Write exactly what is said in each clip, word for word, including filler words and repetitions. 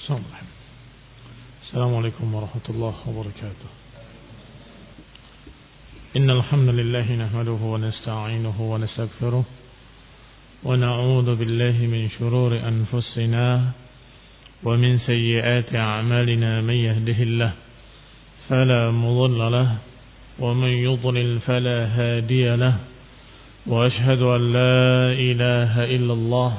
السلام عليكم ورحمة الله وبركاته. إن الحمد لله نحمده ونستعينه ونستغفره ونعوذ بالله من شرور أنفسنا ومن سيئات أعمالنا. من يهده الله فلا مضل له ومن يضلل فلا هادي له وأشهد أن لا إله إلا الله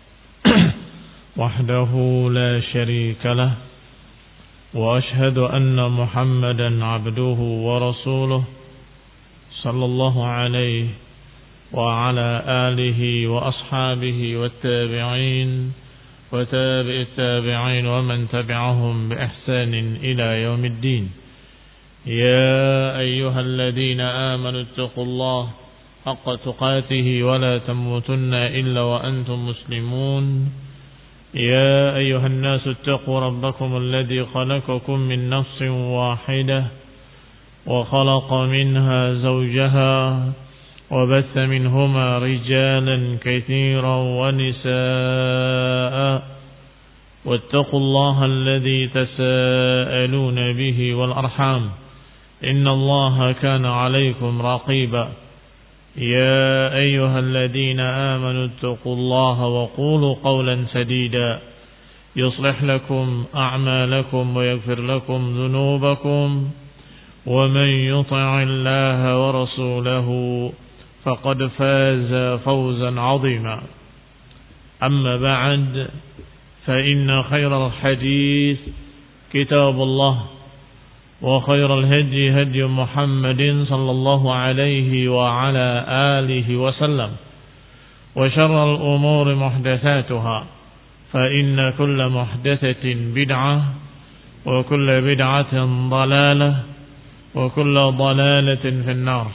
وحده لا شريك له وأشهد أن محمدا عبده ورسوله صلى الله عليه وعلى آله وأصحابه والتابعين وتابع التابعين ومن تبعهم بإحسان إلى يوم الدين. يا أيها الذين آمنوا اتقوا الله حق تقاته ولا تموتن إلا وأنتم مسلمون. يا أيها الناس اتقوا ربكم الذي خلقكم من نفس واحدة وخلق منها زوجها وبث منهما رجالا كثيرا ونساء واتقوا الله الذي تساءلون به والأرحام إن الله كان عليكم رقيبا. يا أيها الذين آمنوا اتقوا الله وقولوا قولا سديدا يصلح لكم أعمالكم ويغفر لكم ذنوبكم ومن يطع الله ورسوله فقد فاز فوزا عظيما. أما بعد فإن خير الحديث كتاب الله وخير الهدي هدي محمد صلى الله عليه وعلى آله وسلم وشر الأمور محدثاتها فإن كل محدثة بدعة وكل بدعة ضلالة وكل ضلالة في النار.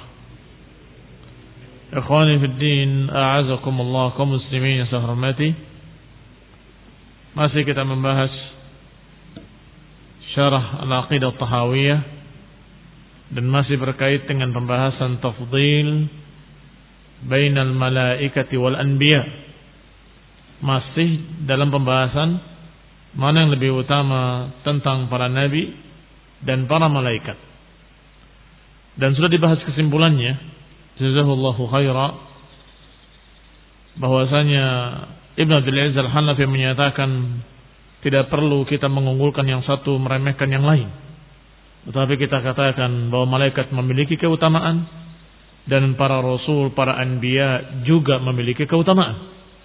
إخواني في الدين أعزكم الله kaum muslimin yang saya hormati. Masih kita membahas Syarah Al-Aqidah Tahawiyah dan masih berkait dengan pembahasan tafdhil bainal malaikati wal anbiya. Masih dalam pembahasan mana yang lebih utama tentang para nabi dan para malaikat. Dan sudah dibahas kesimpulannya, jazakallahu khaira, bahwasanya Ibn Abdul Aziz Al-Hanafi menyatakan tidak perlu kita mengunggulkan yang satu meremehkan yang lain, tetapi kita katakan bahwa malaikat memiliki keutamaan dan para rasul, para anbiya juga memiliki keutamaan.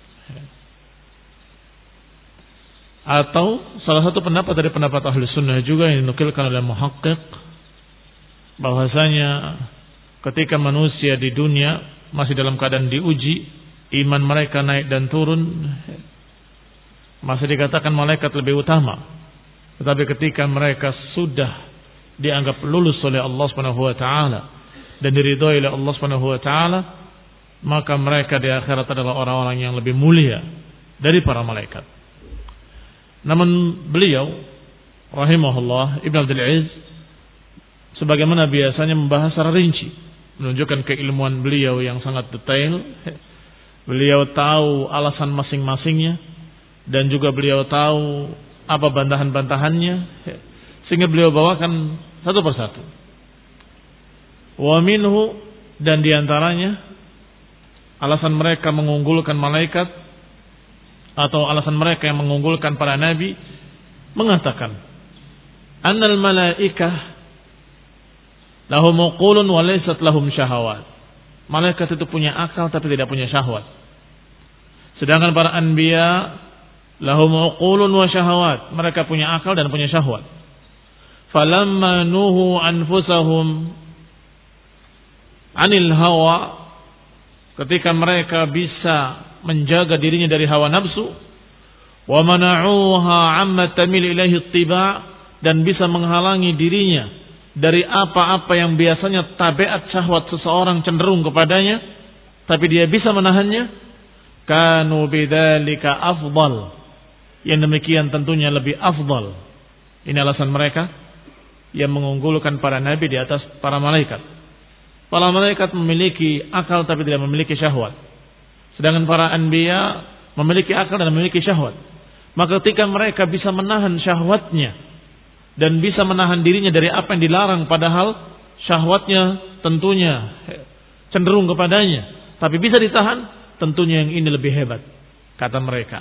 Atau salah satu pendapat dari pendapat ahli sunnah juga yang dinukilkan oleh muhaqqiq, bahwasanya ketika manusia di dunia masih dalam keadaan diuji, iman mereka naik dan turun, masih dikatakan malaikat lebih utama. Tetapi ketika mereka sudah dianggap lulus oleh Allah Subhanahu wa taala dan diridhoi oleh Allah Subhanahu wa taala, maka mereka di akhirat adalah orang-orang yang lebih mulia dari para malaikat. Namun beliau rahimahullah Ibn Abdul Aziz sebagaimana biasanya membahas secara rinci, menunjukkan keilmuan beliau yang sangat detail. Beliau tahu alasan masing-masingnya dan juga beliau tahu apa bantahan-bantahannya, sehingga beliau bawakan satu persatu. Wa minhu, dan diantaranya alasan mereka mengunggulkan malaikat atau alasan mereka yang mengunggulkan para nabi, mengatakan annal malaikah lahum uqulun wa laysat lahum syahawat. Malaikat itu punya akal tapi tidak punya syahwat. Sedangkan para anbiya lahum uqulun wa syahawat, mereka punya akal dan punya syahwat. Falamma nuhu anfusahum anil hawa, ketika mereka bisa menjaga dirinya dari hawa nafsu, wa mana'uha amma tamil ilaihi ittiba', dan bisa menghalangi dirinya dari apa-apa yang biasanya tabiat syahwat seseorang cenderung kepadanya, tapi dia bisa menahannya, kanu bidzalika afdal, yang demikian tentunya lebih afdal. Ini alasan mereka yang mengunggulkan para nabi di atas para malaikat. Para malaikat memiliki akal tapi tidak memiliki syahwat, sedangkan para anbiya memiliki akal dan memiliki syahwat. Maka ketika mereka bisa menahan syahwatnya dan bisa menahan dirinya dari apa yang dilarang, padahal syahwatnya tentunya cenderung kepadanya, tapi bisa ditahan, tentunya yang ini lebih hebat, kata mereka.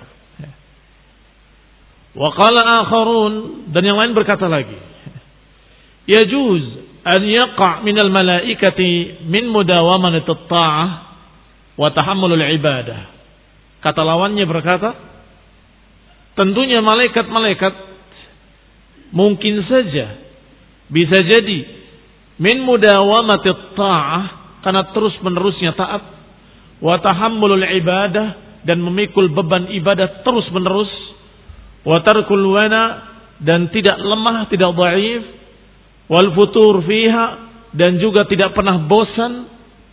Wa qala akharun, dan yang lain berkata lagi, yajuz an yaqa' minal malaikati min mudawamati at-ta'ah wa tahammulul ibadah. Kata lawannya berkata, tentunya malaikat-malaikat mungkin saja bisa jadi min mudawamati at-ta'ah, karena terus-menerusnya taat, wa tahammulul ibadah, dan memikul beban ibadah terus-menerus, wa tarkul wana, dan tidak lemah, tidak dhaif, wal futur fiha, dan juga tidak pernah bosan,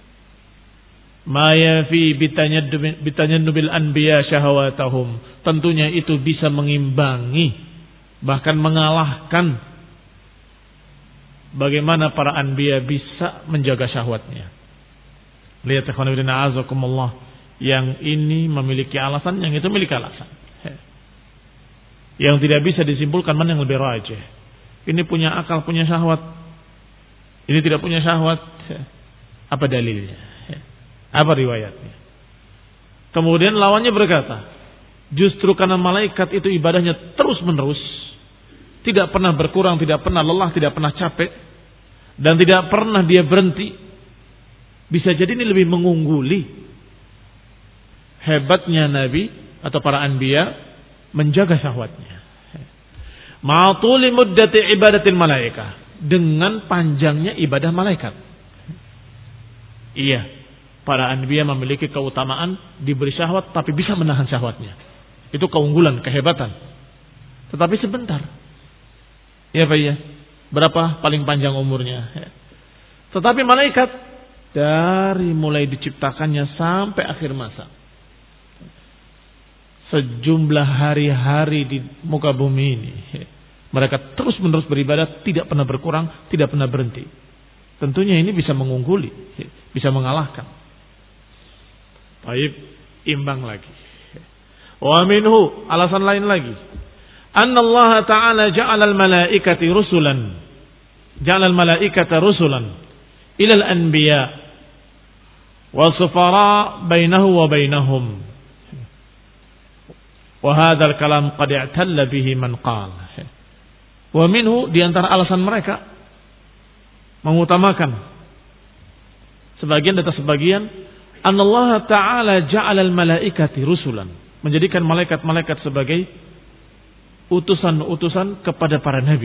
ma yafi bitanyannubil anbiya syahawatahum, tentunya itu bisa mengimbangi, bahkan mengalahkan bagaimana para anbiya bisa menjaga syahwatnya. Lihat ikhwan fillah azakumullah, yang ini memiliki alasan, yang itu memiliki alasan. Yang tidak bisa disimpulkan mana yang lebih rajih. Ini punya akal, punya syahwat. Ini tidak punya syahwat. Apa dalilnya? Apa riwayatnya? Kemudian lawannya berkata, justru karena malaikat itu ibadahnya terus menerus, tidak pernah berkurang, tidak pernah lelah, tidak pernah capek, dan tidak pernah dia berhenti, bisa jadi ini lebih mengungguli hebatnya Nabi atau para anbiya menjaga syahwatnya. Ma'atuli muddati ibadatil malaika, dengan panjangnya ibadah malaikat. Iya, para anbiya memiliki keutamaan diberi syahwat tapi bisa menahan syahwatnya. Itu keunggulan, kehebatan. Tetapi sebentar. Iya Pak ya. Berapa paling panjang umurnya? Tetapi malaikat dari mulai diciptakannya sampai akhir masa, sejumlah hari-hari di muka bumi ini, mereka terus menerus beribadah, tidak pernah berkurang, tidak pernah berhenti. Tentunya ini bisa mengungguli, bisa mengalahkan. Baik, imbang lagi. Wa minhu, alasan lain lagi, anna Allah Ta'ala ja'ala al-malaikati rusulan, ja'ala al-malaikata rusulan ila al-anbiya wa sufara bainahu wa bainahum. Wa hadzal kalam qad i'talla bihi man qala. Wa minhu, di antara alasan mereka mengutamakan sebagian atas sebagian, anallaha ta'ala ja'ala al-malaikati rusulan, menjadikan malaikat-malaikat sebagai utusan-utusan kepada para nabi.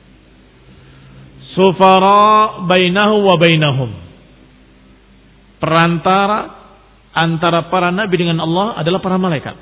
Sufara bainahu wa bainahum, perantara antara para nabi dengan Allah adalah para malaikat.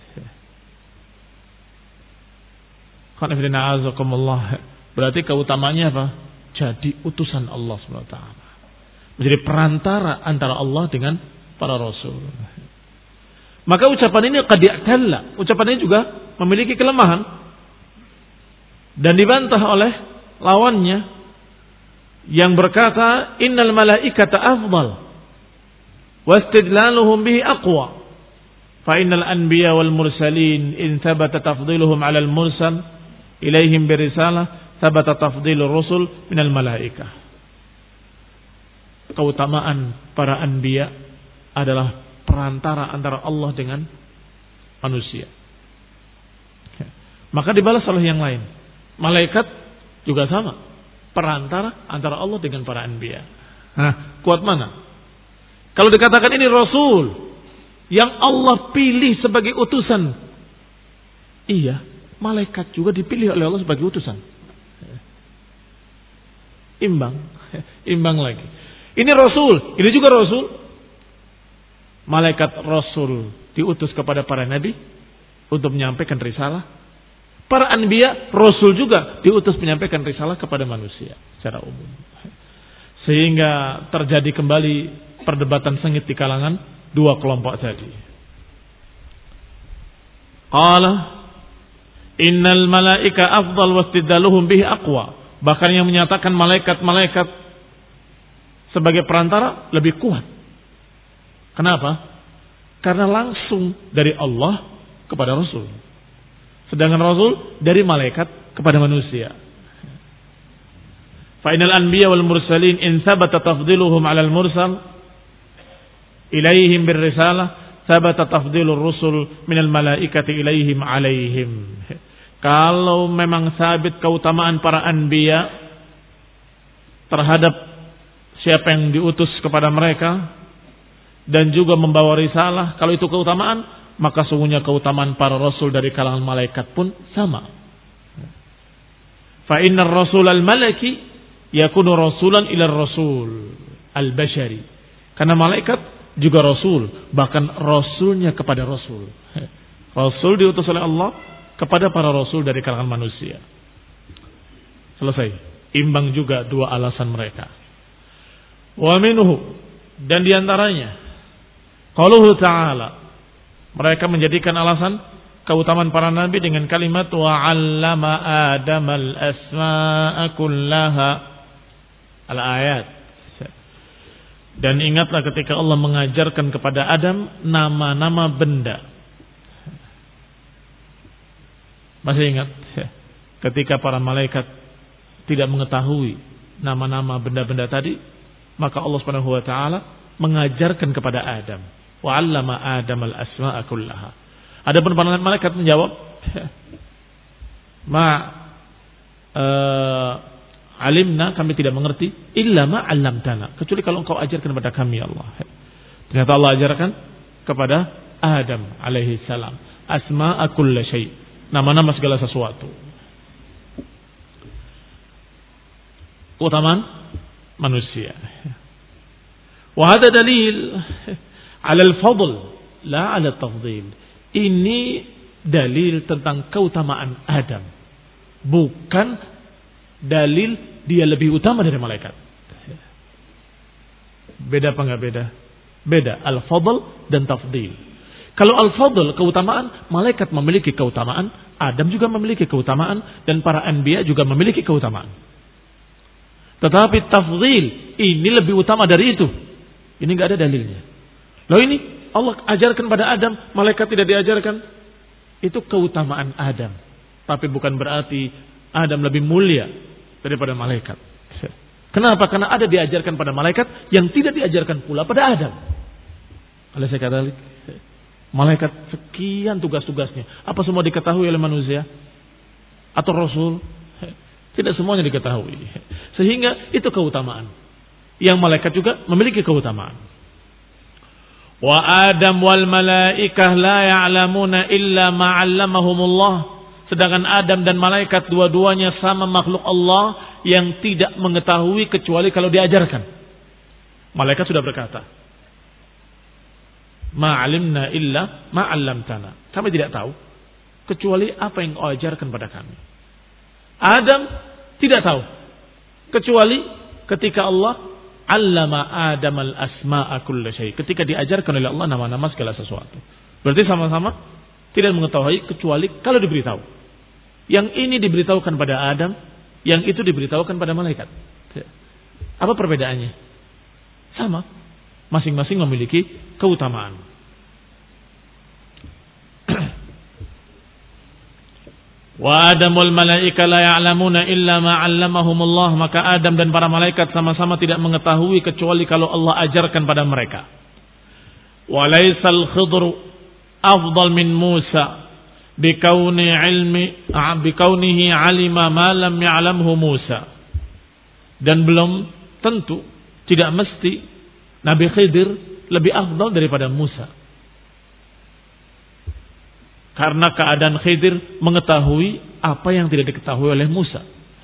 Berarti keutamanya apa? Jadi utusan Allah subhanahu wa taala, menjadi perantara antara Allah dengan para rasul. Maka ucapan ini qad i'talla, ucapan ini juga memiliki kelemahan dan dibantah oleh lawannya yang berkata innal malaikata afdal wa istidlaluhum bihi aqwa fa innal anbiya wal mursalin in thabata tafdiluhum 'ala al mursal ilaihim birisalah thabata tafdilur rusul minal malaikah. Keutamaan para anbiya adalah perantara antara Allah dengan manusia. Maka dibalas oleh yang lain. Malaikat juga sama, perantara antara Allah dengan para anbiya. Nah, kuat mana? Kalau dikatakan ini rasul yang Allah pilih sebagai utusan, iya, malaikat juga dipilih oleh Allah sebagai utusan. Imbang, imbang lagi. Ini rasul, ini juga rasul. Malaikat rasul diutus kepada para nabi untuk menyampaikan risalah. Para anbiya rasul juga diutus menyampaikan risalah kepada manusia secara umum. Sehingga terjadi kembali perdebatan sengit di kalangan dua kelompok tadi. Qala innal malaika afdal wastiddaluhum bihi aqwa. Bahkan yang menyatakan malaikat-malaikat sebagai perantara lebih kuat. Kenapa? Karena langsung dari Allah kepada Rasul. Sedangkan Rasul dari malaikat kepada manusia. Fa innal anbiya wal mursalin in thabata tafdiluhum 'ala al mursal ilaihim bir risalah thabata tafdilur rusul minal malaikati ilaihim 'alaihim. Kalau memang sabit keutamaan para anbiya terhadap siapa yang diutus kepada mereka dan juga membawa risalah, kalau itu keutamaan, maka sungguhnya keutamaan para rasul dari kalangan malaikat pun sama. Fa innar rasul al-malaki yakunu rasulan ila rasul al-bashari. Karena malaikat juga rasul, bahkan rasulnya kepada rasul. Rasul diutus oleh Allah kepada para rasul dari kalangan manusia. Selesai. Imbang juga dua alasan mereka. Wa minhu, dan diantaranya qauluhu ta'ala, mereka menjadikan alasan keutamaan para nabi dengan kalimat wa 'allama adamal asma'a kullaha al-ayat. Dan ingatlah ketika Allah mengajarkan kepada Adam nama-nama benda. Masih ingat ketika para malaikat tidak mengetahui nama-nama benda-benda tadi, maka Allah Subhanahu wa taala mengajarkan kepada Adam, wa 'allama Adam al-asma'a kullaha. Adapun para malaikat menjawab, ma uh, alimna, kami tidak mengerti, illa ma 'allamtana, kecuali kalau engkau ajarkan kepada kami ya Allah. Ternyata Allah ajarkan kepada Adam alaihi salam asma'a kulli syai', nama-nama segala sesuatu. Keutamaan manusia. Wa hada dalil 'ala al-fadl la 'ala at-tafdhil. Ini dalil tentang keutamaan Adam, bukan dalil dia lebih utama dari malaikat. Beda apa enggak beda? Beda al-fadl dan tafdil. Kalau al-fadl keutamaan, malaikat memiliki keutamaan, Adam juga memiliki keutamaan, dan para anbiya juga memiliki keutamaan. Tetapi tafdil ini lebih utama dari itu. Ini enggak ada dalilnya. Loh, ini Allah ajarkan pada Adam, malaikat tidak diajarkan. Itu keutamaan Adam. Tapi bukan berarti Adam lebih mulia daripada malaikat. Kenapa? Karena ada diajarkan pada malaikat yang tidak diajarkan pula pada Adam. Oleh saya kata, malaikat sekian tugas-tugasnya. Apa semua diketahui oleh manusia? Atau Rasul? Tidak semuanya diketahui. Sehingga itu keutamaan. Yang malaikat juga memiliki keutamaan. Wa Adam wal malaikah la ya'lamuna illa ma 'allamahumullah. Sedangkan Adam dan malaikat dua-duanya sama makhluk Allah yang tidak mengetahui kecuali kalau diajarkan. Malaikat sudah berkata, ma 'alimna illa ma 'allamtana. Kami tidak tahu kecuali apa yang kau ajarkan pada kami. Adam tidak tahu kecuali ketika Allah 'allama Adam al-asma'a kulla syai', ketika diajarkan oleh Allah nama-nama segala sesuatu. Berarti sama-sama tidak mengetahui kecuali kalau diberitahu. Yang ini diberitahukan pada Adam, yang itu diberitahukan pada malaikat. Apa perbedaannya? Sama, masing-masing memiliki keutamaan. Wa Adamul malaika la ya'lamuna illa ma 'allamahumullah, maka Adam dan para malaikat sama-sama tidak mengetahui kecuali kalau Allah ajarkan pada mereka. Wa laisal Khidr afdal min Musa bikauni ilmi bikaunihi 'alima ma lam ya'lamhu Musa. Dan belum tentu, tidak mesti Nabi Khidir lebih afdal daripada Musa. Karena keadaan Khidir mengetahui apa yang tidak diketahui oleh Musa.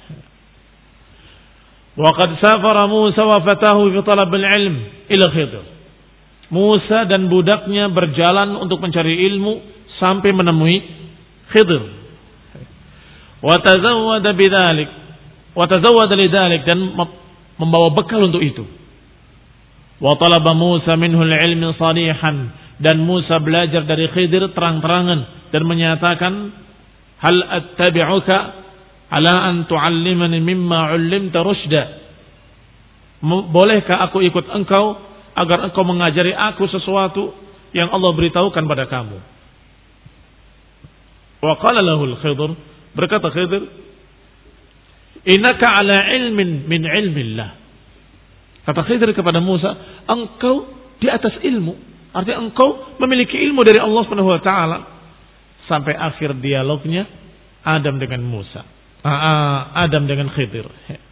Wa qad safara Musa wa fatahu fi talab al-ilm ila Khidir. Musa dan budaknya berjalan untuk mencari ilmu sampai menemui Khidir. Wa tazawwada bidzalik, wa tazawwada lidzalik, dan membawa bekal untuk itu. Wa talaba Musa minhu al-ilm salihan, dan Musa belajar dari Khidir terang-terangan dan menyatakan, hal attabi'uka ala an tu'allimani mimma 'ullimta rusyda. Bolehkah aku ikut engkau agar engkau mengajari aku sesuatu yang Allah beritahukan pada kamu? Wa qala lahu al-Khidr, berkata Khidr, innaka ala ilmin min ilmillah. Kata Khidr kepada Musa, engkau di atas ilmu. Artinya engkau memiliki ilmu dari Allah Subhanahu wa taala. Sampai akhir dialognya Adam dengan Musa. Adam dengan Khidr.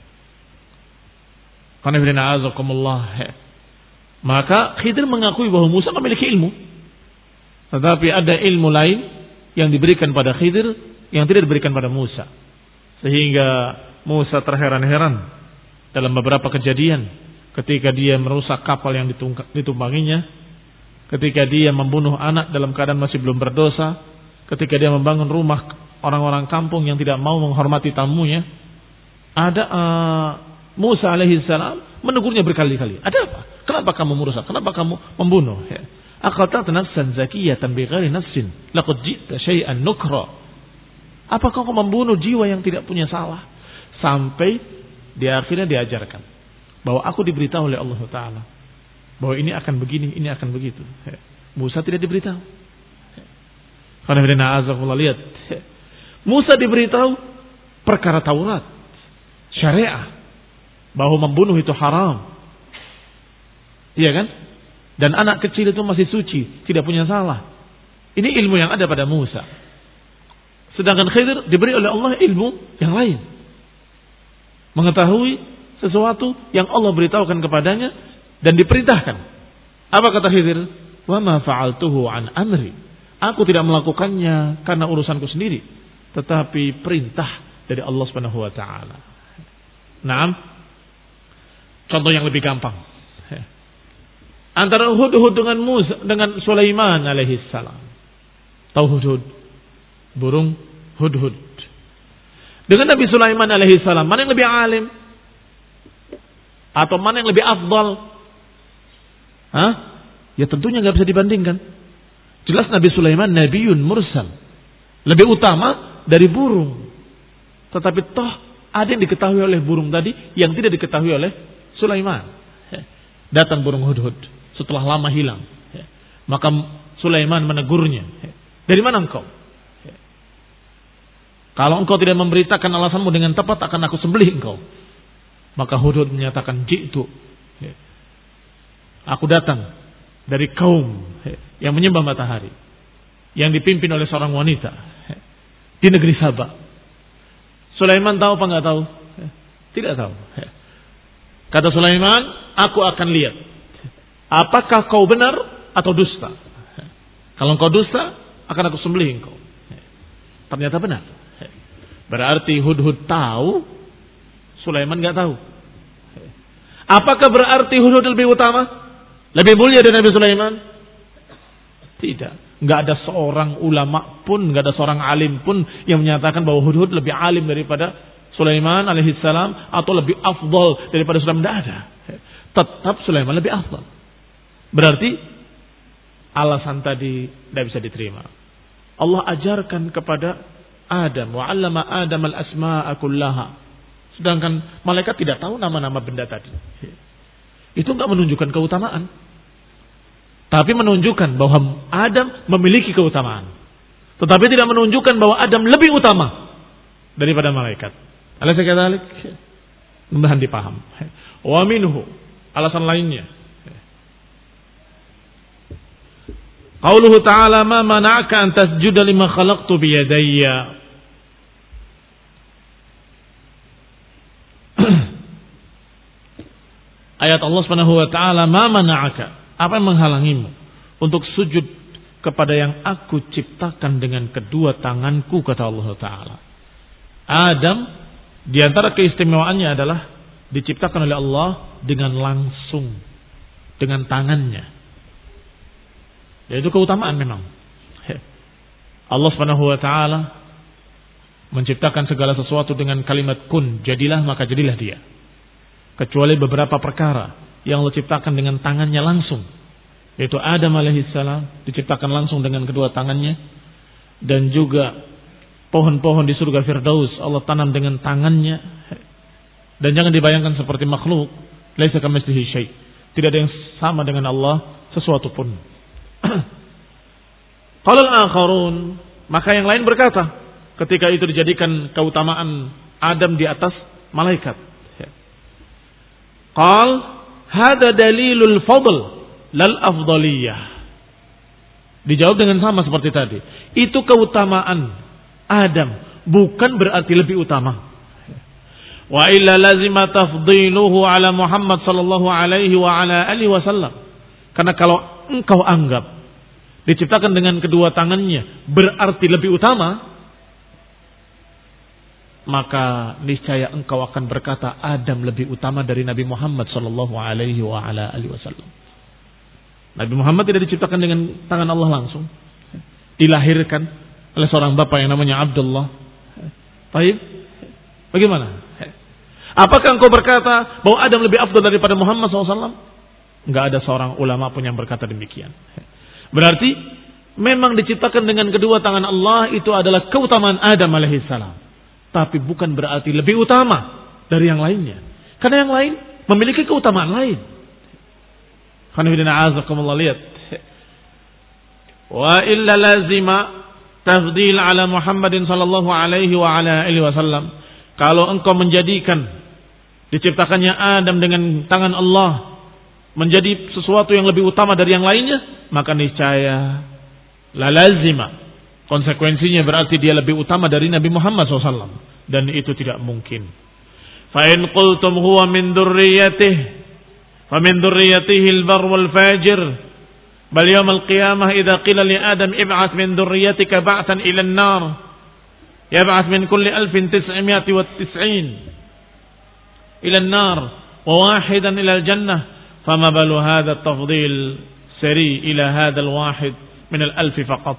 Maka Khidr mengakui bahwa Musa memiliki ilmu. Tetapi ada ilmu lain yang diberikan pada Khidr yang tidak diberikan pada Musa. Sehingga Musa terheran-heran dalam beberapa kejadian. Ketika dia merusak kapal yang ditumpanginya. Ketika dia membunuh anak dalam keadaan masih belum berdosa. Ketika dia membangun rumah orang-orang kampung yang tidak mau menghormati tamunya. Ada uh, Musa alaihissalam menegurnya berkali-kali. Ada apa? Kenapa kamu merusak? Kenapa kamu membunuh? Ya. Aqatalta nafsan zakiyatan bighairi nafsin laqad ji'ta syai'an nukra. Apakah kau membunuh jiwa yang tidak punya salah? Sampai di akhirnya diajarkan bahwa aku diberitahu oleh Allah Taala bahwa ini akan begini, ini akan begitu. Ya. Musa tidak diberitahu. Karena Allah lihat, Musa diberitahu perkara Taurat, syariah, bahwa membunuh itu haram. Iya kan? Dan anak kecil itu masih suci, tidak punya salah. Ini ilmu yang ada pada Musa. Sedangkan Khidr diberi oleh Allah ilmu yang lain. Mengetahui sesuatu yang Allah beritahukan kepadanya dan diperintahkan. Apa kata Khidr? Wa ma fa'altuhu an amri. Aku tidak melakukannya karena urusanku sendiri, tetapi perintah dari Allah Subhanahu wa taala. Naam. Contoh yang lebih gampang. Antara Hudhud dengan Musa dengan Sulaiman alaihi salam. Tahu Hudhud? Burung Hudhud. Dengan Nabi Sulaiman alaihi salam, mana yang lebih alim? Atau mana yang lebih afdal? Hah? Ya tentunya enggak bisa dibandingkan. Jelas Nabi Sulaiman nabiyyun mursal. Lebih utama dari burung. Tetapi toh ada yang diketahui oleh burung tadi yang tidak diketahui oleh Sulaiman. Datang burung Hudhud setelah lama hilang. Maka Sulaiman menegurnya. Dari mana engkau? Kalau engkau tidak memberitakan alasanmu dengan tepat, akan aku sembelih engkau. Maka Hudhud menyatakan, jitu. Aku datang dari kaum yang menyembah matahari, yang dipimpin oleh seorang wanita di negeri Sabah. Sulaiman tahu apa enggak tahu? Tidak tahu. Kata Sulaiman, aku akan lihat apakah kau benar atau dusta. Kalau kau dusta, akan aku sembelih engkau. Ternyata benar. Berarti Hudhud tahu, Sulaiman enggak tahu. Apakah berarti Hudhud lebih utama? Lebih mulia dari Nabi Sulaiman? Tidak. Enggak ada seorang ulama pun, enggak ada seorang alim pun yang menyatakan bahwa Hudhud lebih alim daripada Sulaiman alaihissalam atau lebih afdal daripada Sulaiman. Tidak ada. Tetap Sulaiman lebih afdal. Berarti alasan tadi tidak bisa diterima. Allah ajarkan kepada Adam, wa 'allama Adam al-asma'a kullaha. Sedangkan malaikat tidak tahu nama-nama benda tadi. Itu enggak menunjukkan keutamaan. Tapi menunjukkan bahwa Adam memiliki keutamaan. Tetapi tidak menunjukkan bahwa Adam lebih utama daripada malaikat. Alaysa kadzalik? Mudah-mudahan dipaham. Wa minhu, alasan lainnya. Qauluhu ta'ala ma mana'aka an tasjuda lima khalaqtu bi yadayya. Ayat Allah Subhanahu wa taala, ma mana'aka, apa yang menghalangimu untuk sujud kepada yang aku ciptakan dengan kedua tanganku, kata Allah taala. Adam di antara keistimewaannya adalah diciptakan oleh Allah dengan langsung, dengan tangannya. Yaitu keutamaan memang. Allah Subhanahu wa taala menciptakan segala sesuatu dengan kalimat kun, jadilah, maka jadilah dia. Kecuali beberapa perkara yang Allah ciptakan dengan tangannya langsung. Yaitu Adam alaihissalam diciptakan langsung dengan kedua tangannya. Dan juga pohon-pohon di surga Firdaus Allah tanam dengan tangannya. Dan jangan dibayangkan seperti makhluk. Laisa kamitslihi syai'. Tidak ada yang sama dengan Allah sesuatu pun. Qala al-akharun, Maka yang lain berkata, ketika itu dijadikan keutamaan Adam di atas malaikat. Qal, hada dalilul fadl lal afdaliyah. Dijawab dengan sama seperti tadi. Itu keutamaan Adam, bukan berarti lebih utama. Wa illa lazima tafdiluhu ala Muhammad sallallahu alaihi wa ala alihi wasallam. Karena kalau engkau anggap diciptakan dengan kedua tangannya berarti lebih utama, maka niscaya engkau akan berkata Adam lebih utama dari Nabi Muhammad sallallahu alaihi wa ala alihi wasallam. Nabi Muhammad tidak diciptakan dengan tangan Allah langsung. Dilahirkan oleh seorang bapak yang namanya Abdullah. Baik. Bagaimana? Apakah engkau berkata bahwa Adam lebih afdal daripada Muhammad sallallahu alaihi wasallam? Enggak ada seorang ulama pun yang berkata demikian. Berarti memang diciptakan dengan kedua tangan Allah itu adalah keutamaan Adam alaihissalam. Tapi bukan berarti lebih utama dari yang lainnya. Karena yang lain memiliki keutamaan lain. Qanifidina azakumullah, lihat. Wa illa lazima tafdil ala Muhammadin sallallahu alaihi wa ala alihi wasallam. Kalau engkau menjadikan diciptakannya Adam dengan tangan Allah menjadi sesuatu yang lebih utama dari yang lainnya, maka niscaya la lazima, konsekuensinya berarti dia lebih utama dari Nabi Muhammad shallallahu alaihi wasallam, dan itu tidak mungkin. Fa in qultum huwa min dzurriyyatihi fa min dzurriyyatihi al-barr wal fajir, bal yawm al-qiyamah idza qila li adam ib'ath min dzurriyyatika ba'than ila an-nar yab'ath min kulli alfin tis'mi'ati wa tis'in ila an-nar wa wahidan ila al-jannah. Fama balu hadha tafdil sari ila hadha al-wahid min al-alf faqat.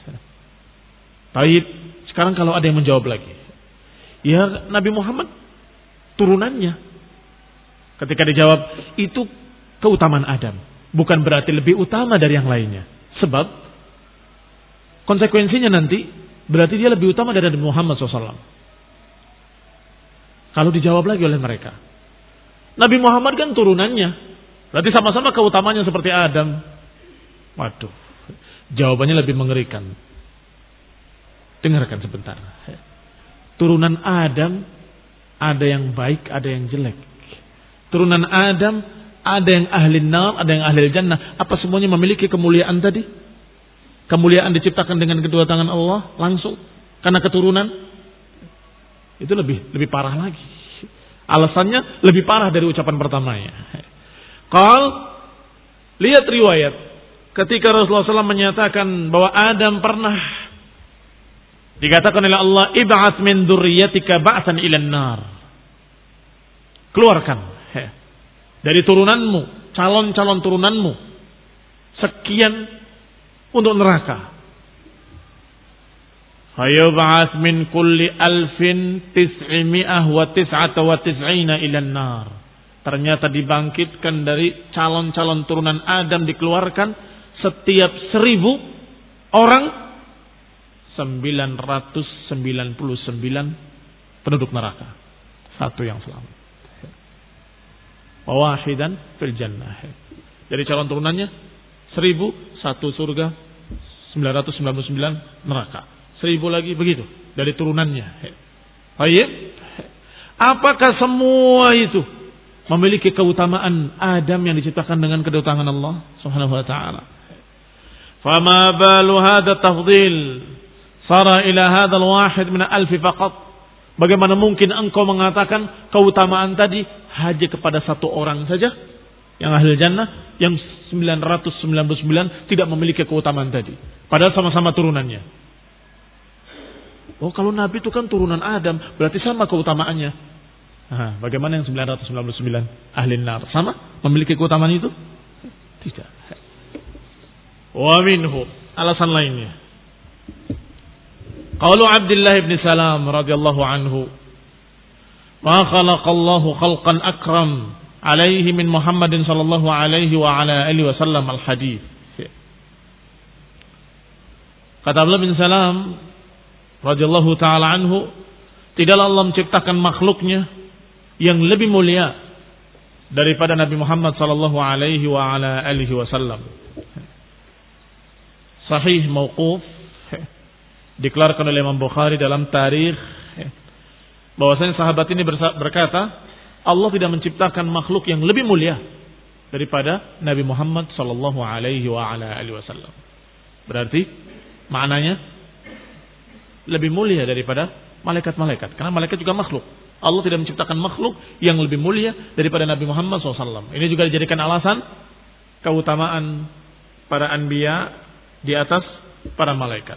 Baik, sekarang kalau ada yang menjawab lagi. Ya, Nabi Muhammad turunannya. Ketika dijawab, itu keutamaan Adam, bukan berarti lebih utama dari yang lainnya. Sebab konsekuensinya nanti berarti dia lebih utama dari Nabi Muhammad shallallahu alaihi wasallam. Kalau dijawab lagi oleh mereka, Nabi Muhammad kan turunannya, berarti sama-sama keutamaannya seperti Adam. Waduh, jawabannya lebih mengerikan. Dengarkan sebentar. Turunan Adam ada yang baik, ada yang jelek. Turunan Adam ada yang ahli nar, ada yang ahli jannah. Apa semuanya memiliki kemuliaan tadi? Kemuliaan diciptakan dengan kedua tangan Allah langsung karena keturunan. Itu lebih lebih parah lagi. Alasannya lebih parah dari ucapan pertamanya. Qal, lihat riwayat ketika Rasulullah shallallahu alaihi wasallam menyatakan bahwa Adam pernah dikatakan oleh Allah, ib'ats min dzurriyyatika ba'tsan ilan nar. Keluarkan he, dari turunanmu, calon-calon turunanmu sekian untuk neraka. Fayub'ats min kulli alfin tis'imi'ah wa tis'ata wa tis'ina ilan nar. Ternyata dibangkitkan dari calon-calon turunan Adam, dikeluarkan setiap seribu orang sembilan ratus sembilan puluh sembilan penduduk neraka, satu yang selamat. Wahidan fil jannah. Dari calon turunannya seribu, satu surga, sembilan ratus sembilan puluh sembilan neraka. Seribu lagi begitu dari turunannya. Baik. Apakah semua itu memiliki keutamaan Adam yang diciptakan dengan kedua tangan Allah Subhanahu wa taala? Fama balu hadha tafdil sara ila hadha al-wahid min alfi faqat. Bagaimana mungkin engkau mengatakan keutamaan tadi hanya kepada satu orang saja yang ahli jannah, yang sembilan ratus sembilan puluh sembilan tidak memiliki keutamaan tadi, padahal sama-sama turunannya. Oh, kalau Nabi itu kan turunan Adam, berarti sama keutamaannya. Nah, bagaimana yang sembilan ratus sembilan puluh sembilan ahli nar sama memiliki keutamaan itu? Tidak. Wa minhu, alasan lainnya. Qaulu Abdullah bin Salam radhiyallahu anhu, "Ma khalaqallahu khalqan akram alaihi min Muhammadin sallallahu alaihi wa ala alihi wasallam al-hadits." Kata Abdullah bin Salam radhiyallahu taala anhu, tidaklah Allah menciptakan makhluknya yang lebih mulia daripada Nabi Muhammad sallallahu alaihi wa ala alihi wasallam. Sahih mauquf Dikeluarkan oleh Imam Bukhari dalam tarikh bahwasanya sahabat ini berkata, Allah tidak menciptakan makhluk yang lebih mulia daripada Nabi Muhammad sallallahu alaihi wa ala alihi wasallam. Berarti maknanya lebih mulia daripada malaikat-malaikat, karena malaikat juga makhluk. Allah tidak menciptakan makhluk yang lebih mulia daripada Nabi Muhammad sallallahu alaihi wasallam. Ini juga dijadikan alasan keutamaan para anbiya di atas para malaikat.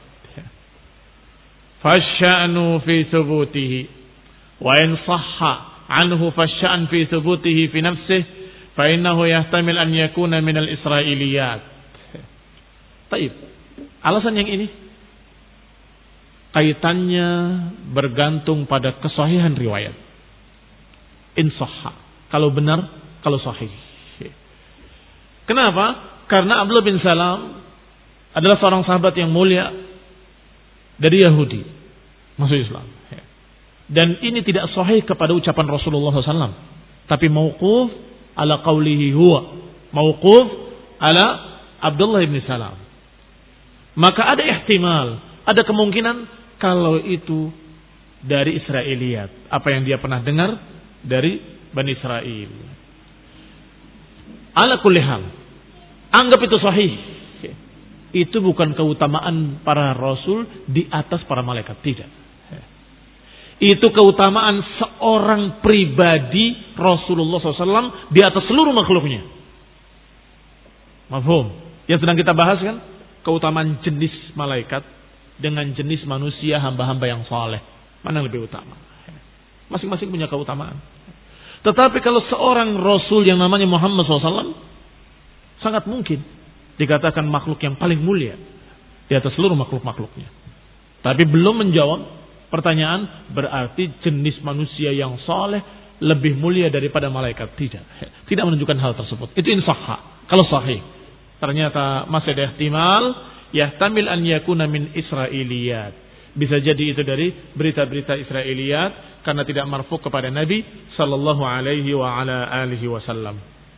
Fasya'nu fi thubutihi wa in sahha anhu fasya'an fi thubutihi fi nafsihi fa innahu yahtamil an yakuna min al-israiliyat. Baik. Alasan yang ini kaitannya bergantung pada kesahihan riwayat. In sahha, kalau benar, kalau sahih. Kenapa? Karena Abdullah bin Salam adalah seorang sahabat yang mulia dari Yahudi masuk Islam. Dan ini tidak sahih kepada ucapan Rasulullah sallallahu alaihi wasallam, tapi mauquf ala qawlihi huwa, mauquf ala Abdullah bin Salam. Maka ada ihtimal, ada kemungkinan kalau itu dari Israiliyat, apa yang dia pernah dengar dari Bani Israel. Ala kulli hal, anggap itu sahih. Itu bukan keutamaan para rasul di atas para malaikat, tidak. Itu keutamaan seorang pribadi Rasulullah shallallahu alaihi wasallam di atas seluruh makhluknya. Mafhum? Yang sedang kita bahas kan keutamaan jenis malaikat dengan jenis manusia hamba-hamba yang saleh. Mana yang lebih utama? Masing-masing punya keutamaan. Tetapi kalau seorang Rasul yang namanya Muhammad shallallahu alaihi wasallam, sangat mungkin dikatakan makhluk yang paling mulia di atas seluruh makhluk-makhluknya. Tapi belum menjawab pertanyaan, berarti jenis manusia yang saleh lebih mulia daripada malaikat. Tidak. Tidak menunjukkan hal tersebut. Itu insahha. Kalau sahih, ternyata masih ada ihtimal, yahtamil an yakuna min Israiliyat. Bisa jadi itu dari berita-berita Israiliyat karena tidak marfu kepada Nabi sallallahu alaihi wa ala alihi wasallam.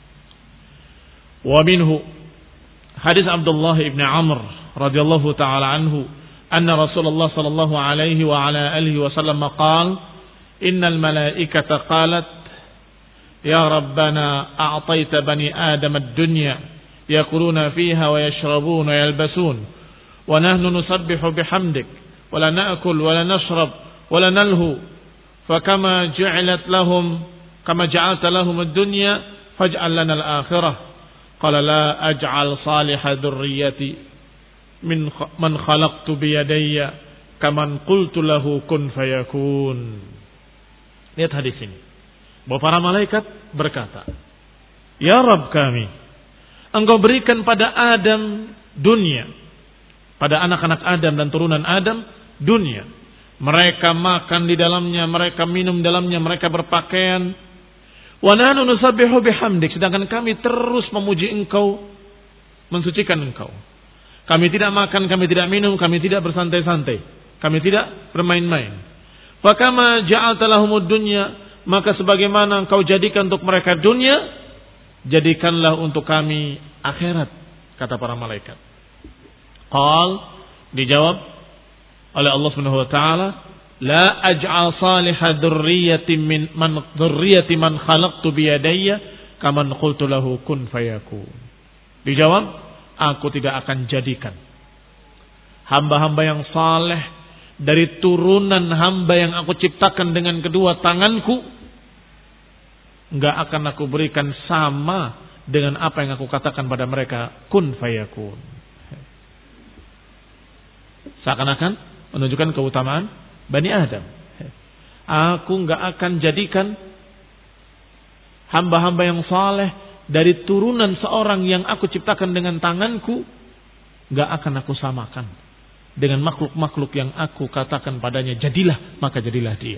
Wa minhu hadis Abdullah ibn Amr radhiyallahu taala anhu anna Rasulullah sallallahu alaihi wa ala alihi wasallam qala innal malaikata qalat ya rabbana a'taita bani adam ad-dunya yakuluna fiha wa yashrabuna wa yalbasun wa nahnu nusabbihu bihamdik wa la na'kul wa la nashrab wa la nalhu fakama ja'alat lahum kama ja'alta lahum ad-dunya faj'al lana al-akhirah qala la aj'al salihah dhurriyyati min man khalaqtu bi yadayya kaman qultu lahu kun fayakun. Lihat hadis ini, bahwa para malaikat berkata, ya Rabb kami, Engkau berikan pada Adam dunia, pada anak-anak Adam dan turunan Adam dunia. Mereka makan di dalamnya, mereka minum di dalamnya, mereka berpakaian. Wa nahnu nusabbihu bihamdik, sedangkan kami terus memuji Engkau, mensucikan Engkau. Kami tidak makan, kami tidak minum, kami tidak bersantai-santai, kami tidak bermain-main. Fa kama ja'alta lahumud dunya, maka sebagaimana Engkau jadikan untuk mereka dunia, jadikanlah untuk kami akhirat, kata para malaikat. Qal, dijawab oleh Allah Subhanahu wa taala, la aj'al salihah dzurriyyati min man dzurriyyati man khalaqtu bi yadayya kaman qultu lahu kun fayakun. Dijawab, aku tidak akan jadikan hamba-hamba yang saleh dari turunan hamba yang aku ciptakan dengan kedua tanganku, enggak akan aku berikan sama dengan apa yang aku katakan pada mereka, kun fayakun. Seakan-akan menunjukkan keutamaan Bani Adam. Aku enggak akan jadikan hamba-hamba yang saleh dari turunan seorang yang aku ciptakan dengan tanganku, enggak akan aku samakan dengan makhluk-makhluk yang aku katakan padanya jadilah, maka jadilah dia.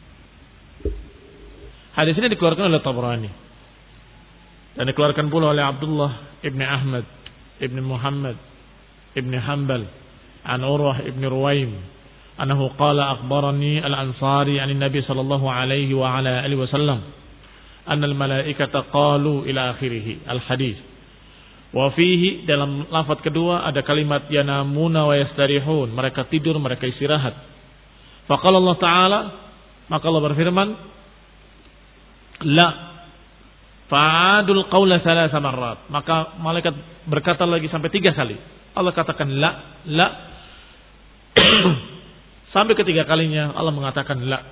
Hadis ini dikeluarkan oleh Tabrani dan dikeluarkan pula oleh Abdullah ibn Ahmad ibn Muhammad ibn Hanbal an Urwah ibn Ruwaim annahu qala akhbarani al-Ansari an Nabi sallallahu alaihi wa ala alihi wasallam anna al-malaikata qalu ila akhirih al-hadis Wa fihi, dalam lafaz kedua ada kalimat yanamuna wa yastarihun, mereka tidur, mereka istirahat. Faqala Allah Ta'ala, maka Allah berfirman, la fa'adul qawla thalatha marrat, maka malaikat berkata lagi sampai tiga kali. Allah katakan la, la sampai ketiga kalinya Allah mengatakan la.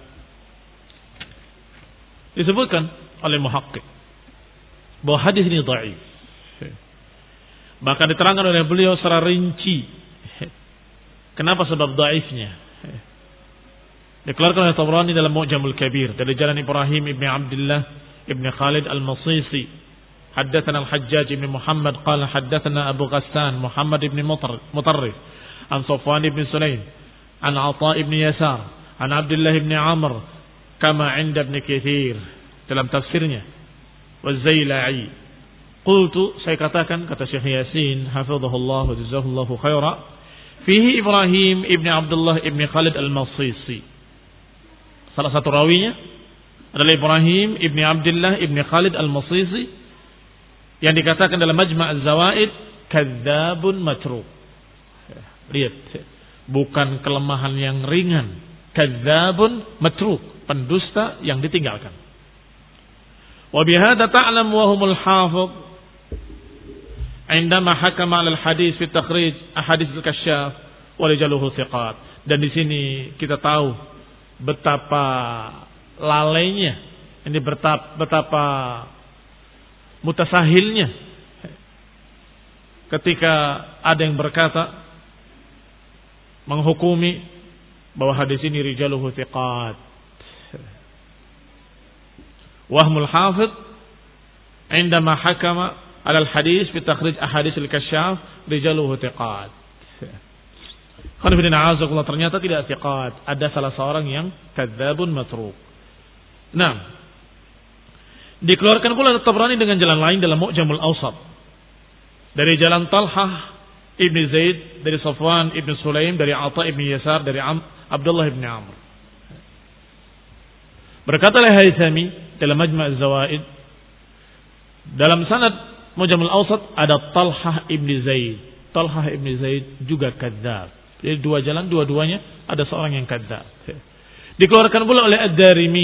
Disebutkan oleh muhaqqiq bahwa hadis ini dhaif. Bahkan diterangkan oleh beliau secara rinci kenapa sebab dhaifnya. Dikeluarkan oleh Tabrani dalam Mu'jamul Kabir dari jalan Ibrahim ibn Abdullah ibn Khalid al-Masisi. Haddatsana al-Hajjaj ibn Muhammad qala haddatsana Abu Ghassan Muhammad ibn Mutarrif an Safwan ibn Sulaim an Atha ibn Yasar an Abdullah ibn Amr kama 'inda Ibn Katsir dalam tafsirnya wa Zailai. Qultu, saya katakan, kata Syekh Yasin hafizahullah wa jazahullahu khaira, fihi Ibrahim ibn Abdullah ibn Khalid al-Masisi. Salah satu rawinya adalah Ibrahim ibn Abdullah ibn Khalid al-Masisi yang dikatakan dalam Majma' az-Zawaid kadzabun matruk. Lihat, bukan kelemahan yang ringan, kadzabun matruk, pendusta yang ditinggalkan. Wa bihadza ta'lam wa humul hafiz indama hakama 'ala al-hadis fi takhrij ahadits al-kasyaf wa rijaluhu thiqat. Dan di sini kita tahu betapa lalainya, ini betapa, betapa mutasahilnya ketika ada yang berkata menghukumi bahwa hadis ini rijaluhu thiqat. Wahmul hafidh indama hakama 'ala al-hadis fi takhrij ahadits al-kasyaf rijaluhu thiqat. Khonifidina azakullah, ternyata tidak thiqat, ada salah seorang yang kadzabun matruk. Nah, dikeluarkan pula Tabrani dengan jalan lain dalam Mu'jamul Awsat dari jalan Talhah ibn Zaid dari Safwan ibn Sulaim dari Atha ibn Yasar dari Am, Abdullah ibn Amr. Berkata Al-Haythami dalam Majma' az-Zawaid, dalam sanad Mu'jamul Awsat ada Talhah ibn Zaid. Talhah ibn Zaid juga kadzab. Jadi dua jalan, dua-duanya ada seorang yang kadzab. Dikeluarkan pula oleh Ad-Darimi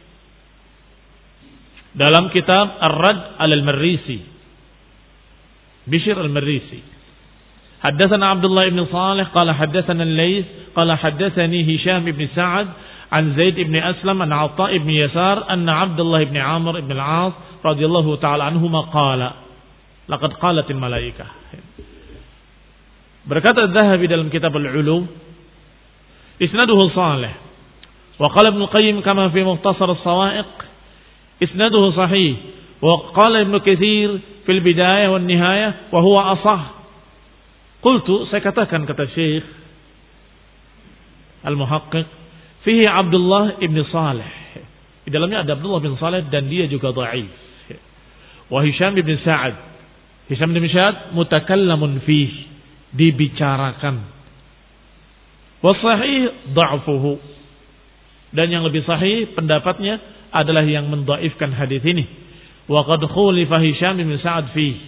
dalam kitab Ar-Rad al-Marrisi, Bishr al-Marrisi. Haddatsana Abdullah ibn Salih qala haddatsana Al-Laits qala haddatsani Hisham ibn Sa'ad an Zaid ibn Aslam an Atha ibn Yasar anna Abdullah ibn Amr ibn al-As radhiyallahu ta'ala anhuma qala laqad qalatil malaikah. Berkata Az-Zahabi dalam kitab Al-Ulum, isnaduhu salih. Wa qala Ibnu Qayyim kama fi Mukhtasar as-Sawa'iq, isnaduhu sahih. Wa qala Ibnu Katsir fil Bidayah wan Nihayah wa huwa asah. Qultu, saya katakan, kata Syekh Al-Muhaqqiq, fihi Abdullah ibn Salih. Di dalamnya ada Abdullah bin Salih dan dia juga dhaif. Wa Hisham ibn Sa'ad. Hisham ibn Sa'ad mutakallamun fihi, dibicarakan. Wa sahih dha'fuhu. Dan yang lebih sahih pendapatnya adalah yang mendhaifkan hadis ini. Wa qad khulifa Hisham ibn Sa'ad fihi.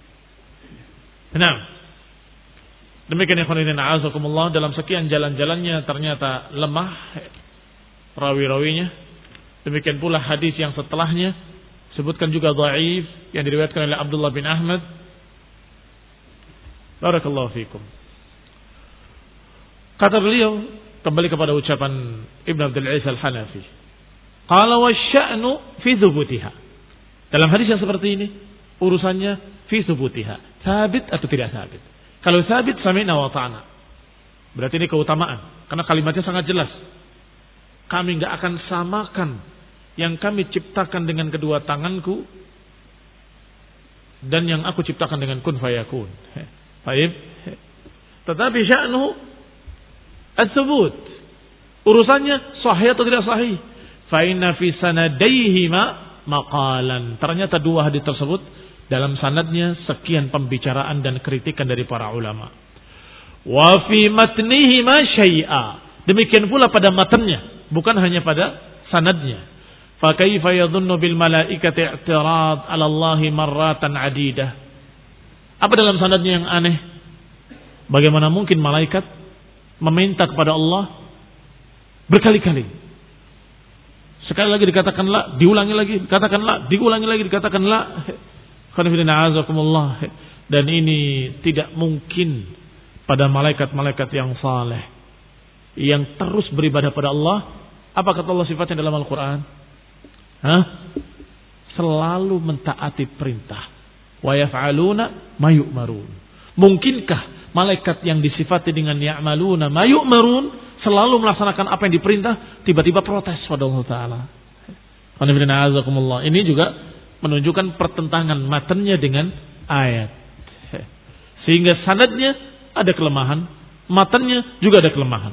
Nah, demikian ikhwan fillah a'azakumullah, dalam sekian jalan-jalannya ternyata lemah rawi-rawinya. Demikian pula hadis yang setelahnya sebutkan juga dhaif yang diriwayatkan oleh Abdullah bin Ahmad. Barakallahu fikum. Kata beliau kembali kepada ucapan Ibn Abdul Aziz Al-Hanafi. Qala wasya'nu fi thubutiha. Dalam hadis yang seperti ini urusannya fi thubutiha. Sabit atau tidak sabit? Kalau sabit sami'na wa ta'na. Berarti ini keutamaan karena kalimatnya sangat jelas. Kami enggak akan samakan yang kami ciptakan dengan kedua tanganku dan yang aku ciptakan dengan kun fayakun. Baik. Tetapi sya'nuhu ats-tsubut. Urusannya sahih atau tidak sahih. Fa inna fi sanadaihima maqalan. Ternyata dua hadis tersebut dalam sanadnya sekian pembicaraan dan kritikan dari para ulama. Wa fi matnihima syai'a. Demikian pula pada matanya, bukan hanya pada sanadnya. Fa kaifa yadhunnu bil malaikati i'tirad 'ala Allah marratan 'adidah. Apa dalam sanadnya yang aneh? Bagaimana mungkin malaikat meminta kepada Allah berkali-kali? Sekali lagi dikatakan la, diulangi lagi, dikatakan la, diulangi lagi, dikatakan la. Dan ini tidak mungkin pada malaikat-malaikat yang saleh, yang terus beribadah pada Allah. Apa kata Allah sifatnya dalam Al-Quran? Hah? Selalu mentaati perintah. Wa yaf'aluna ma yu'marun. Mungkinkah malaikat yang disifati dengan ya'maluna ma yu'marun selalu melaksanakan apa yang diperintah, tiba-tiba protes pada Allah Ta'ala? Ini juga menunjukkan pertentangan matanya dengan ayat. Sehingga sanadnya ada kelemahan, matanya juga ada kelemahan.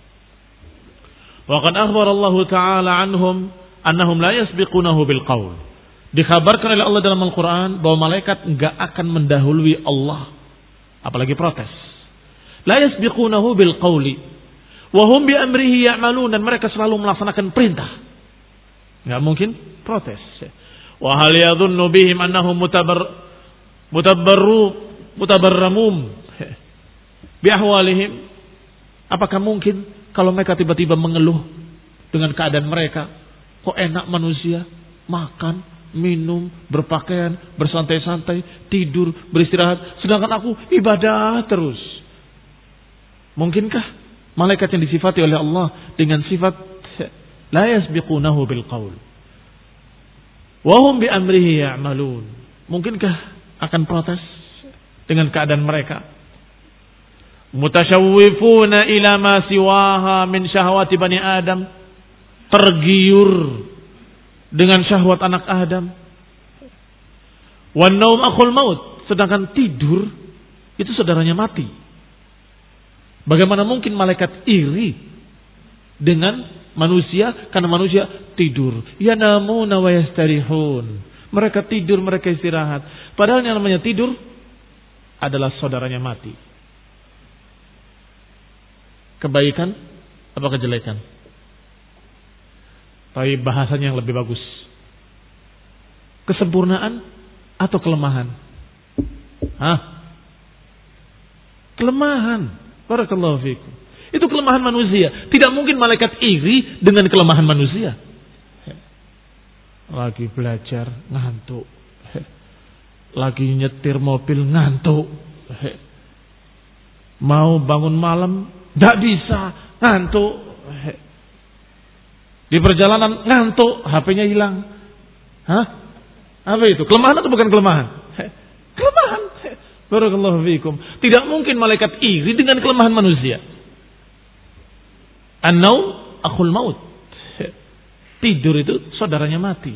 Wa qad akhbara Allah Ta'ala anhum annahum la yasbiqunahu bil qaul. Dikhabarkan oleh Allah dalam Al-Quran bahwa malaikat enggak akan mendahului Allah, apalagi protes. La yasbiqunahu bil qauli wa hum bi amrihi ya'malun, dan mereka selalu melaksanakan perintah. Enggak mungkin protes. Wa hal yadhunnu bihim annahum mutabar mutabarru mutabarramum bi ahwalihim. Apakah mungkin kalau mereka tiba-tiba mengeluh dengan keadaan mereka? Kok enak manusia makan, minum, berpakaian, bersantai-santai, tidur, beristirahat, sedangkan aku ibadah terus. Mungkinkah malaikat yang disifati oleh Allah dengan sifat la yasbiqunahu bil qaul wa hum bi amrihi ya'malun, mungkinkah akan protes dengan keadaan mereka? Mutasyawwifuna ila ma siwaha min syahwati bani Adam, tergiur dengan syahwat anak Adam. Wan naum akhul maut, sedangkan tidur itu saudaranya mati. Bagaimana mungkin malaikat iri dengan manusia karena manusia tidur? Yanamuna wa yastarihun. Mereka tidur, mereka istirahat. Padahal yang namanya tidur adalah saudaranya mati. Kebaikan apa kejelekan? Tapi bahasanya yang lebih bagus. Kesempurnaan atau kelemahan? Hah? Kelemahan. Barakallahu fikum. Itu kelemahan manusia. Tidak mungkin malaikat iri dengan kelemahan manusia. Lagi belajar ngantuk. Lagi nyetir mobil ngantuk. Mau bangun malam tidak bisa, ngantuk. Di perjalanan ngantuk, H P-nya hilang. Hah? Apa itu? Kelemahan atau bukan kelemahan? Kelemahan. Barakallahu fikum. Tidak mungkin malaikat iri dengan kelemahan manusia. An-naum akhul maut. Tidur itu saudaranya mati.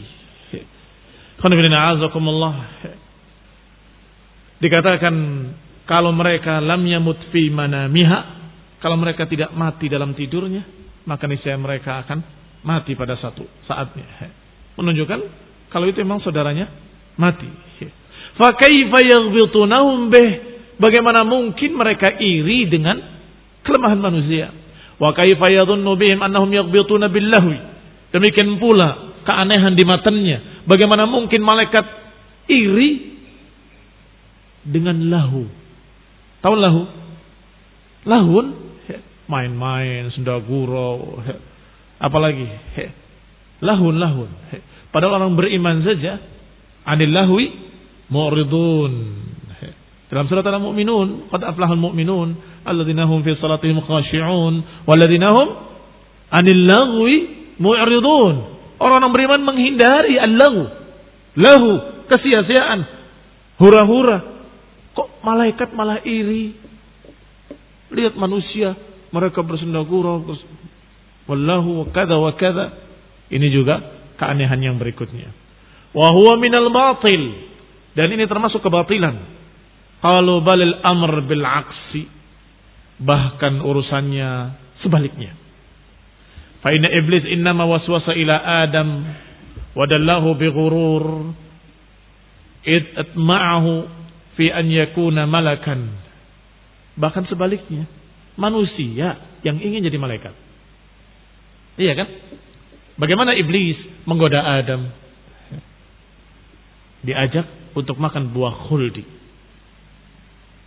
Dikatakan kalau mereka lam yamut fi manamiha, kalau mereka tidak mati dalam tidurnya, maka niscaya mereka akan mati pada satu saatnya. Menunjukkan kalau itu memang saudaranya mati. Fa kaifa yaghbitunahum bih? Bagaimana mungkin mereka iri dengan kelemahan manusia? Wa kaifa yadhunnu bihim annahum yaghbituna billahi? Demikian pula keanehan di matanya. Bagaimana mungkin malaikat iri dengan lahu? Tahu lahu? Lahun, main-main, sendagurau, apalagi lahun lahun. Padahal orang beriman saja anil lahwi mu'ridun. Dalam surat Al-Mu'minun, qad aflahal mu'minun alladzina hum fi salatihim khashi'un walladzina hum anil lahwi mu'ridun. Orang-orang beriman menghindari al-lahu, lahu, kesia-siaan, hura-hura. Kok malaikat malah iri? Lihat manusia, mereka bersendagurau, wallahu kada wa kada. Ini juga keanehan yang berikutnya. Wa huwa minal batil, dan ini termasuk kebatilan. Qalu balil amr bil aksi, bahkan urusannya sebaliknya. Fa inna iblis innama waswasa ila Adam wa dallahu bi ghurur id atma'ahu fi an yakuna malakan. Bahkan sebaliknya, manusia yang ingin jadi malaikat. Iya kan? Bagaimana iblis menggoda Adam? Diajak untuk makan buah khuldi.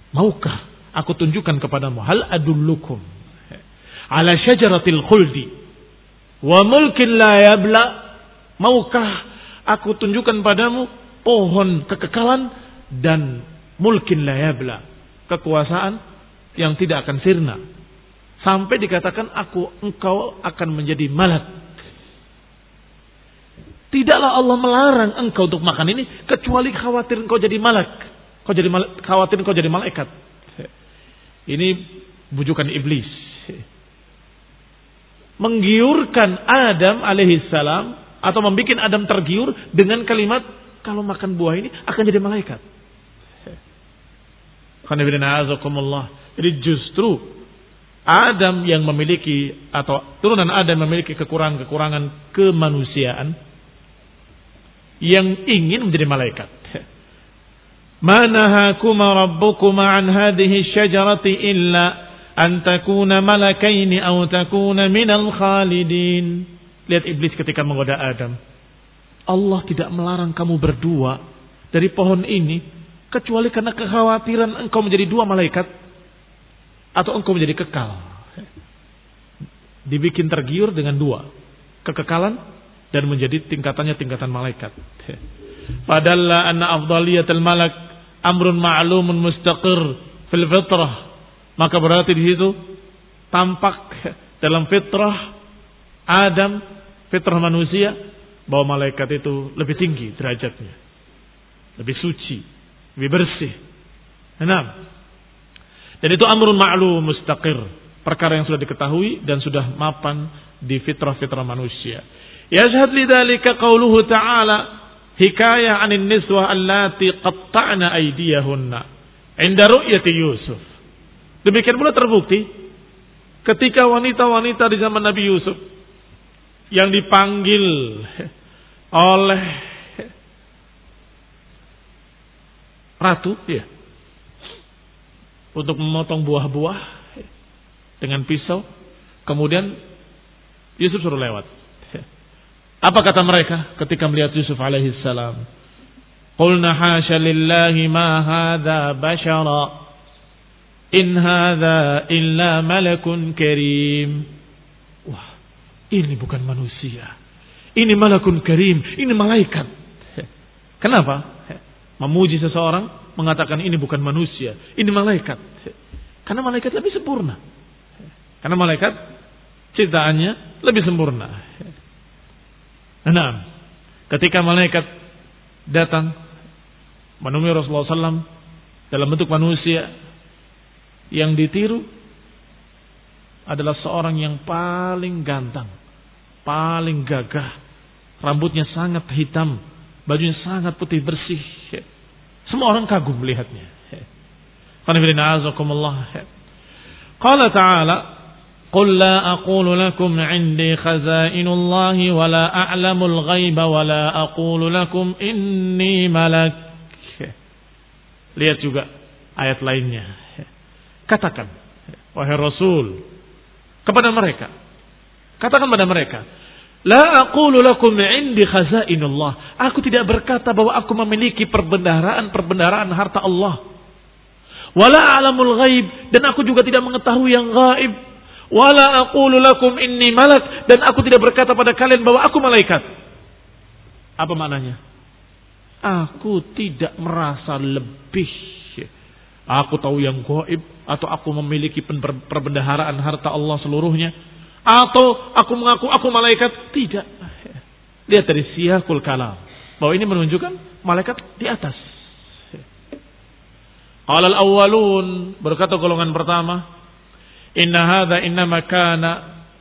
Maukah aku tunjukkan kepadamu, hal adullukum ala syajaratil khuldi wa mulkin la yabla? Maukah aku tunjukkan padamu pohon kekekalan dan mulkin la yabla, kekuasaan yang tidak akan sirna. Sampai dikatakan aku engkau akan menjadi malak. Tidaklah Allah melarang engkau untuk makan ini kecuali khawatir engkau jadi malak. Kau jadi mal- khawatir engkau jadi malaikat. Ini bujukan iblis. Menggiurkan Adam alaihissalam atau membuat Adam tergiur dengan kalimat kalau makan buah ini akan jadi malaikat. Jadi justru Adam yang memiliki atau turunan Adam memiliki kekurangan-kekurangan kemanusiaan yang ingin menjadi malaikat. Ma nahakuma rabbukuma an hadhihi syajarati illa an takuna malakaini aw takuna minal khalidin. Lihat iblis ketika menggoda Adam. Allah tidak melarang kamu berdua dari pohon ini kecuali karena kekhawatiran engkau menjadi dua malaikat atau engkau menjadi kekal. Dibikin tergiur dengan dua, kekekalan dan menjadi tingkatannya tingkatan malaikat. Padalla anna afdaliyatul malak amrun ma'lumun mustaqir fil fitrah. Maka berarti di situ tampak dalam fitrah Adam, fitrah manusia, bahwa malaikat itu lebih tinggi derajatnya, lebih suci, lebih bersih. Enam. Dan itu amrun ma'lum mustaqir, perkara yang sudah diketahui dan sudah mapan di fitrah-fitrah manusia. Yashhad lidzalika qauluhu ta'ala hikayah 'anil niswah allati qatta'na aydiyahunna 'inda ru'yati Yusuf. Demikian pula terbukti ketika wanita-wanita di zaman Nabi Yusuf yang dipanggil oleh ratu ya, untuk memotong buah-buah dengan pisau, kemudian Yusuf suruh lewat. Apa kata mereka ketika melihat Yusuf alaihi salam? Qulna hasya lillahi ma hadza bashara in hadza illa malakun karim. Wah, ini bukan manusia. Ini malakun karim, ini malaikat. Kenapa? Memuji seseorang, mengatakan ini bukan manusia, ini malaikat. Karena malaikat lebih sempurna. Karena malaikat ciptaannya lebih sempurna. Nah, ketika malaikat datang menemui Rasulullah shallallahu alaihi wasallam dalam bentuk manusia, yang ditiru adalah seorang yang paling ganteng, paling gagah, rambutnya sangat hitam, bajunya sangat putih bersih. Semua orang kagum melihatnya. Qala ta'ala qul la aqulu lakum 'indi khaza'inullahi wa la a'lamul ghaiba wa la aqulu lakum inni malak. Lihat juga ayat lainnya. Katakan wahai Rasul kepada mereka, katakan pada mereka, la aqulu lakum 'indi khaza'inullah. Aku tidak berkata bahwa aku memiliki perbendaharaan-perbendaharaan harta Allah. Wala a'lamul ghaib, dan aku juga tidak mengetahui yang gaib. Wala aqulu lakum inni malak, dan aku tidak berkata pada kalian bahwa aku malaikat. Apa maknanya? Aku tidak merasa lebih. Aku tahu yang gaib, atau aku memiliki perbendaharaan harta Allah seluruhnya, atau aku mengaku aku malaikat. Tidak. Lihat dari siyaqul kalam, bahwa ini menunjukkan malaikat di atas. Qalal awwalun, berkata golongan pertama, inna hadza innama kana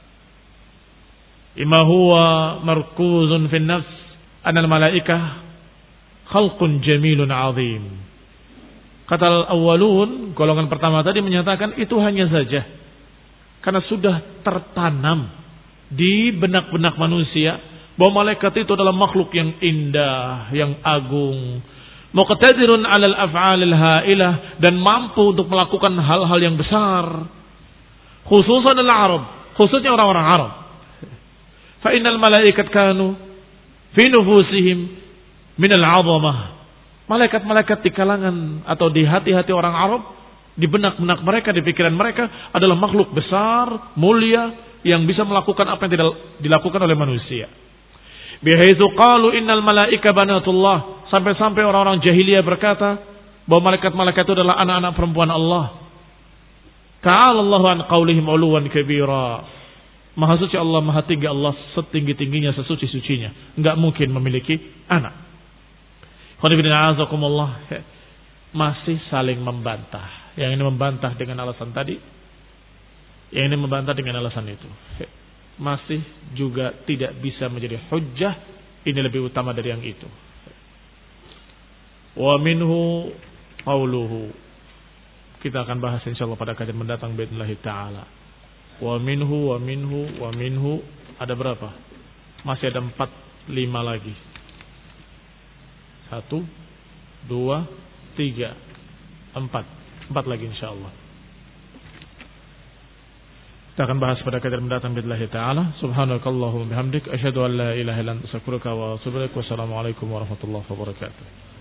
imma huwa markuzun fi nafs anal malaikah khalqun jamilun azim. Kata al-awwalun, golongan pertama tadi menyatakan itu hanya saja karena sudah tertanam di benak-benak manusia bahwa malaikat itu adalah makhluk yang indah, yang agung, muqtadirun 'alal af'alil ha'ilah, dan mampu untuk melakukan hal-hal yang besar, khususan al-Arab, khususnya orang-orang Arab. Fa innal malaikat kanu fi nufusihim min al-'azamah. Malaikat-malaikat di kalangan atau di hati-hati orang Arab Di benak-benak mereka, di pikiran mereka adalah makhluk besar, mulia, yang bisa melakukan apa yang tidak dilakukan oleh manusia. Bihaitsu qalu innal malaika banatullah. Sampai-sampai orang-orang jahiliyah berkata bahwa malaikat-malaikat itu adalah anak-anak perempuan Allah. Ta'ala Allahu an qaulihim 'uluwan kabira. Maha suci Allah, maha tinggi Allah, setinggi-tingginya, sesuci-sucinya. Enggak mungkin memiliki anak. Qanibina azakumullah. Masih saling membantah. Yang ini membantah dengan alasan tadi, yang ini membantah dengan alasan itu. Masih juga tidak bisa menjadi hujjah. Ini lebih utama dari yang itu. Wa minhu qauluhu. Kita akan bahas insyaallah pada kajian mendatang باذنillah taala. Wa minhu wa minhu wa minhu ada berapa? Masih ada empat lima lagi. Satu, dua, tiga, empat. Empat lagi insyaallah. Kita akan bahas pada kajian mendatang باذنillah taala. Subhanakallahumma bihamdik asyhadu an la ilaha illa anta astaghfiruka wa atubu ilaik. Wassalamualaikum warahmatullahi wabarakatuh.